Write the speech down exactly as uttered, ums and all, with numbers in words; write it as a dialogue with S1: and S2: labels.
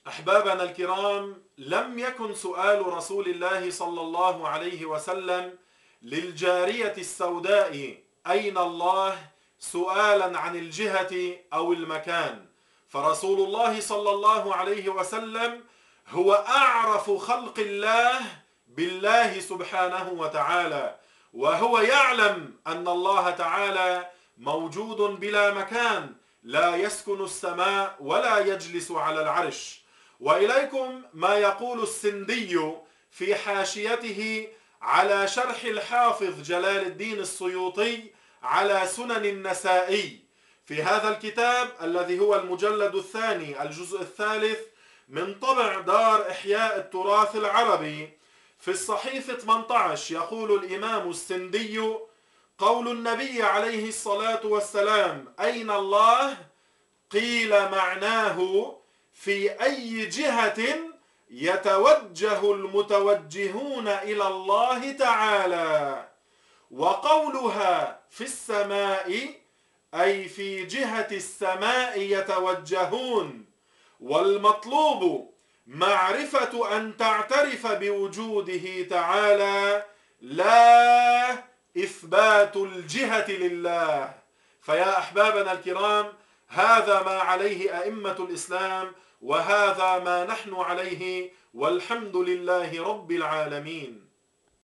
S1: أحبابنا الكرام، لم يكن سؤال رسول الله صلى الله عليه وسلم للجارية السوداء أين الله سؤالا عن الجهة أو المكان، فرسول الله صلى الله عليه وسلم هو أعرف خلق الله بالله سبحانه وتعالى، وهو يعلم أن الله تعالى موجود بلا مكان، لا يسكن السماء ولا يجلس على العرش. وإليكم ما يقول السندي في حاشيته على شرح الحافظ جلال الدين السيوطي على سنن النسائي في هذا الكتاب الذي هو المجلد الثاني الجزء الثالث من طبع دار إحياء التراث العربي. في الصحيفة ثمانية عشر يقول الإمام السندي: قول النبي عليه الصلاة والسلام أين الله؟ قيل معناه في أي جهة يتوجه المتوجهون إلى الله تعالى، وقولها في السماء أي في جهة السماء يتوجهون، والمطلوب معرفة أن تعترف بوجوده تعالى لا إثبات الجهة لله. فيا أحبابنا الكرام، هذا ما عليه أئمة الإسلام، وهذا ما نحن عليه، والحمد لله رب العالمين.